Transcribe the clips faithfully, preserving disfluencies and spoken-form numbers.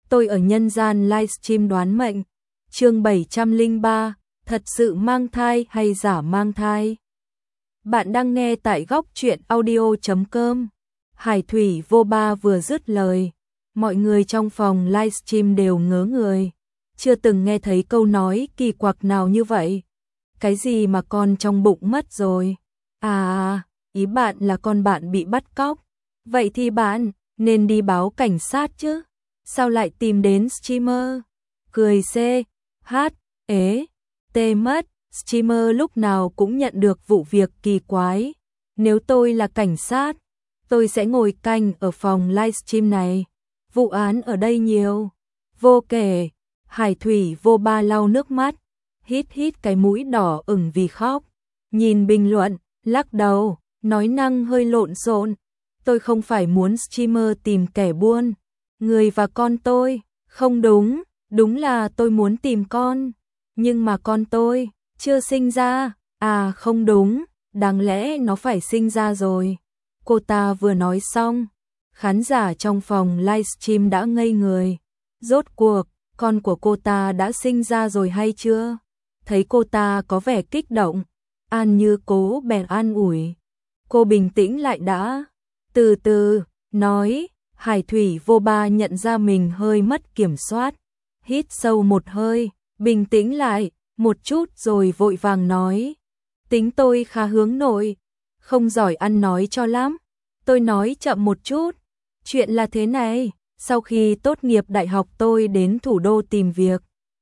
Tôi ở nhân gian livestream đoán mệnh. Chương bảy trăm lẻ ba, thật sự mang thai hay giả mang thai? Bạn đang nghe tại góc truyện audio chấm com. Hải Thủy Vô Ba vừa dứt lời, mọi người trong phòng livestream đều ngớ người, chưa từng nghe thấy câu nói kỳ quặc nào như vậy. Cái gì mà con trong bụng mất rồi? À, ý bạn là con bạn bị bắt cóc. Vậy thì bạn nên đi báo cảnh sát chứ. Sao lại tìm đến streamer? Cười C, H, ế, T mất. Streamer lúc nào cũng nhận được vụ việc kỳ quái. Nếu tôi là cảnh sát, tôi sẽ ngồi canh ở phòng livestream này. Vụ án ở đây nhiều, vô kể. Hải Thủy Vô Ba lau nước mắt, hít hít cái mũi đỏ ửng vì khóc. Nhìn bình luận, lắc đầu, nói năng hơi lộn xộn. Tôi không phải muốn streamer tìm kẻ buôn người và con tôi. Không đúng, đúng là tôi muốn tìm con. Nhưng mà con tôi chưa sinh ra. À không đúng, đáng lẽ nó phải sinh ra rồi. Cô ta vừa nói xong, khán giả trong phòng livestream đã ngây người. Rốt cuộc, con của cô ta đã sinh ra rồi hay chưa? Thấy cô ta có vẻ kích động, An Như cố bèn an ủi. Cô bình tĩnh lại đã. Từ từ, nói. Hải Thủy Vô Ba nhận ra mình hơi mất kiểm soát. Hít sâu một hơi, bình tĩnh lại một chút rồi vội vàng nói. Tính tôi khá hướng nội, không giỏi ăn nói cho lắm. Tôi nói chậm một chút. Chuyện là thế này, sau khi tốt nghiệp đại học tôi đến thủ đô tìm việc.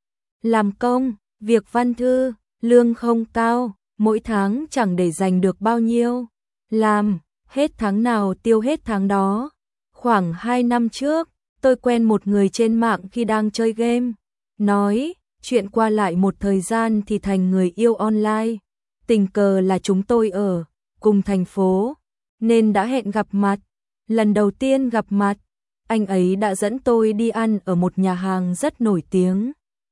Làm công, việc văn thư, lương không cao, mỗi tháng chẳng để dành được bao nhiêu. Làm, hết tháng nào tiêu hết tháng đó. Khoảng hai năm trước, tôi quen một người trên mạng khi đang chơi game. Nói, chuyện qua lại một thời gian thì thành người yêu online. Tình cờ là chúng tôi ở cùng thành phố, nên đã hẹn gặp mặt. Lần đầu tiên gặp mặt, anh ấy đã dẫn tôi đi ăn ở một nhà hàng rất nổi tiếng.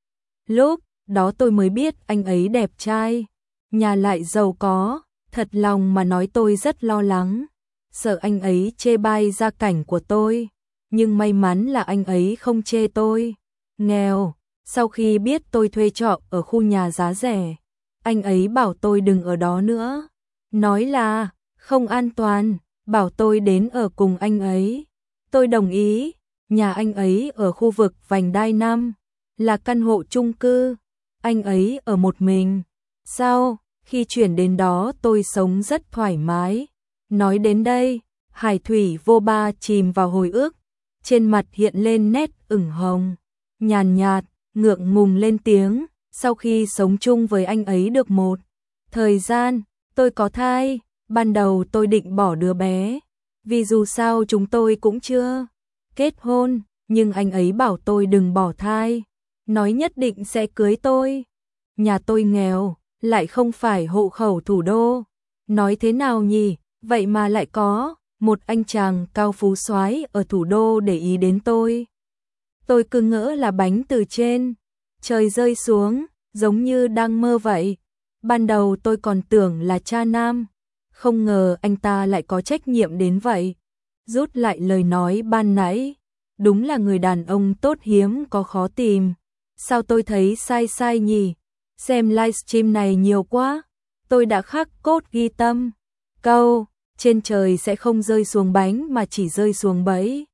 Lúc đó tôi mới biết anh ấy đẹp trai, nhà lại giàu có. Thật lòng mà nói tôi rất lo lắng, sợ anh ấy chê bai gia cảnh của tôi. Nhưng may mắn là anh ấy không chê tôi nghèo. Sau khi biết tôi thuê trọ ở khu nhà giá rẻ, anh ấy bảo tôi đừng ở đó nữa. Nói là không an toàn, bảo tôi đến ở cùng anh ấy. Tôi đồng ý. Nhà anh ấy ở khu vực Vành Đai năm, là căn hộ chung cư. Anh ấy ở một mình. Sau khi chuyển đến đó tôi sống rất thoải mái. Nói đến đây, Hải Thủy Vô Ba chìm vào hồi ức, trên mặt hiện lên nét ửng hồng, nhàn nhạt, ngượng ngùng lên tiếng. Sau khi sống chung với anh ấy được một thời gian, tôi có thai. Ban đầu tôi định bỏ đứa bé, vì dù sao chúng tôi cũng chưa kết hôn, nhưng anh ấy bảo tôi đừng bỏ thai, nói nhất định sẽ cưới tôi. Nhà tôi nghèo, lại không phải hộ khẩu thủ đô. Nói thế nào nhỉ, vậy mà lại có một anh chàng cao phú soái ở thủ đô để ý đến tôi. Tôi cứ ngỡ là bánh từ trên trời rơi xuống, giống như đang mơ vậy. Ban đầu tôi còn tưởng là cha nam, không ngờ anh ta lại có trách nhiệm đến vậy. Rút lại lời nói ban nãy, đúng là người đàn ông tốt hiếm có khó tìm. Sao tôi thấy sai sai nhỉ? Xem livestream này nhiều quá, tôi đã khắc cốt ghi tâm. Câu, trên trời sẽ không rơi xuống bánh mà chỉ rơi xuống bẫy.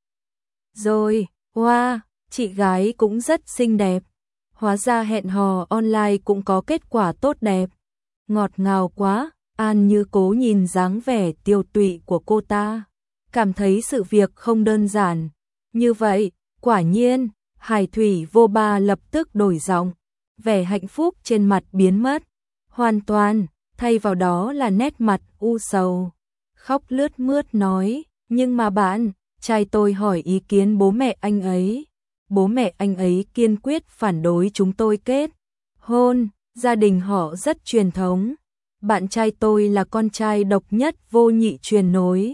Rồi, wow, chị gái cũng rất xinh đẹp. Hóa ra hẹn hò online cũng có kết quả tốt đẹp. Ngọt ngào quá. An Như cố nhìn dáng vẻ tiêu tụy của cô ta, cảm thấy sự việc không đơn giản. Như vậy, quả nhiên, Hải Thủy Vô Ba lập tức đổi giọng, vẻ hạnh phúc trên mặt biến mất hoàn toàn, thay vào đó là nét mặt u sầu. Khóc lướt mướt nói, nhưng mà bạn, trai tôi hỏi ý kiến bố mẹ anh ấy. Bố mẹ anh ấy kiên quyết phản đối chúng tôi kết hôn, gia đình họ rất truyền thống. Bạn trai tôi là con trai độc nhất vô nhị truyền nối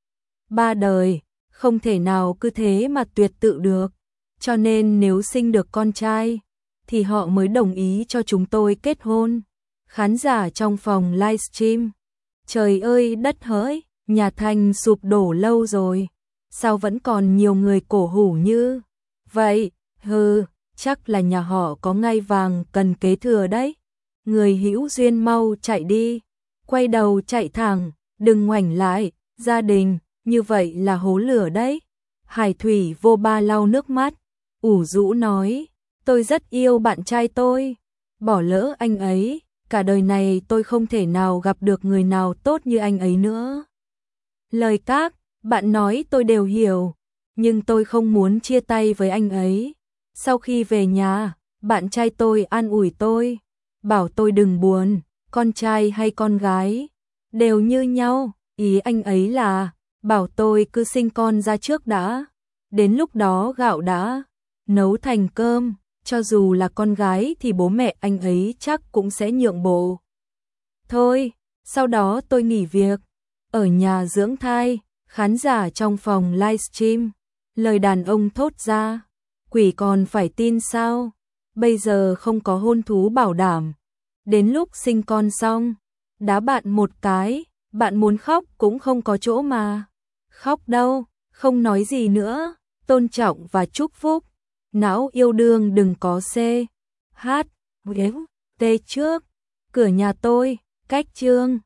ba đời, không thể nào cứ thế mà tuyệt tự được. Cho nên nếu sinh được con trai, thì họ mới đồng ý cho chúng tôi kết hôn. Khán giả trong phòng livestream, trời ơi đất hỡi, nhà Thành sụp đổ lâu rồi, sao vẫn còn nhiều người cổ hủ như Vậy, hừ, chắc là nhà họ có ngai vàng cần kế thừa đấy. Người hữu duyên mau chạy đi, quay đầu chạy thẳng, đừng ngoảnh lại, gia đình, như vậy là hố lửa đấy. Hải Thủy vô ba lau nước mắt, ủ rũ nói, tôi rất yêu bạn trai tôi, bỏ lỡ anh ấy, cả đời này tôi không thể nào gặp được người nào tốt như anh ấy nữa. Lời các bạn nói tôi đều hiểu, nhưng tôi không muốn chia tay với anh ấy. Sau khi về nhà, bạn trai tôi an ủi tôi, bảo tôi đừng buồn, con trai hay con gái đều như nhau, ý anh ấy là bảo tôi cứ sinh con ra trước đã, đến lúc đó gạo đã nấu thành cơm, cho dù là con gái thì bố mẹ anh ấy chắc cũng sẽ nhượng bộ. Thôi, sau đó tôi nghỉ việc, ở nhà dưỡng thai. Khán giả trong phòng livestream, lời đàn ông thốt ra, quỷ còn phải tin sao, bây giờ không có hôn thú bảo đảm, đến lúc sinh con xong, đá bạn một cái, bạn muốn khóc cũng không có chỗ mà. Khóc đâu, không nói gì nữa, tôn trọng và chúc phúc, não yêu đương đừng có C, H, T trước, cửa nhà tôi, cách chương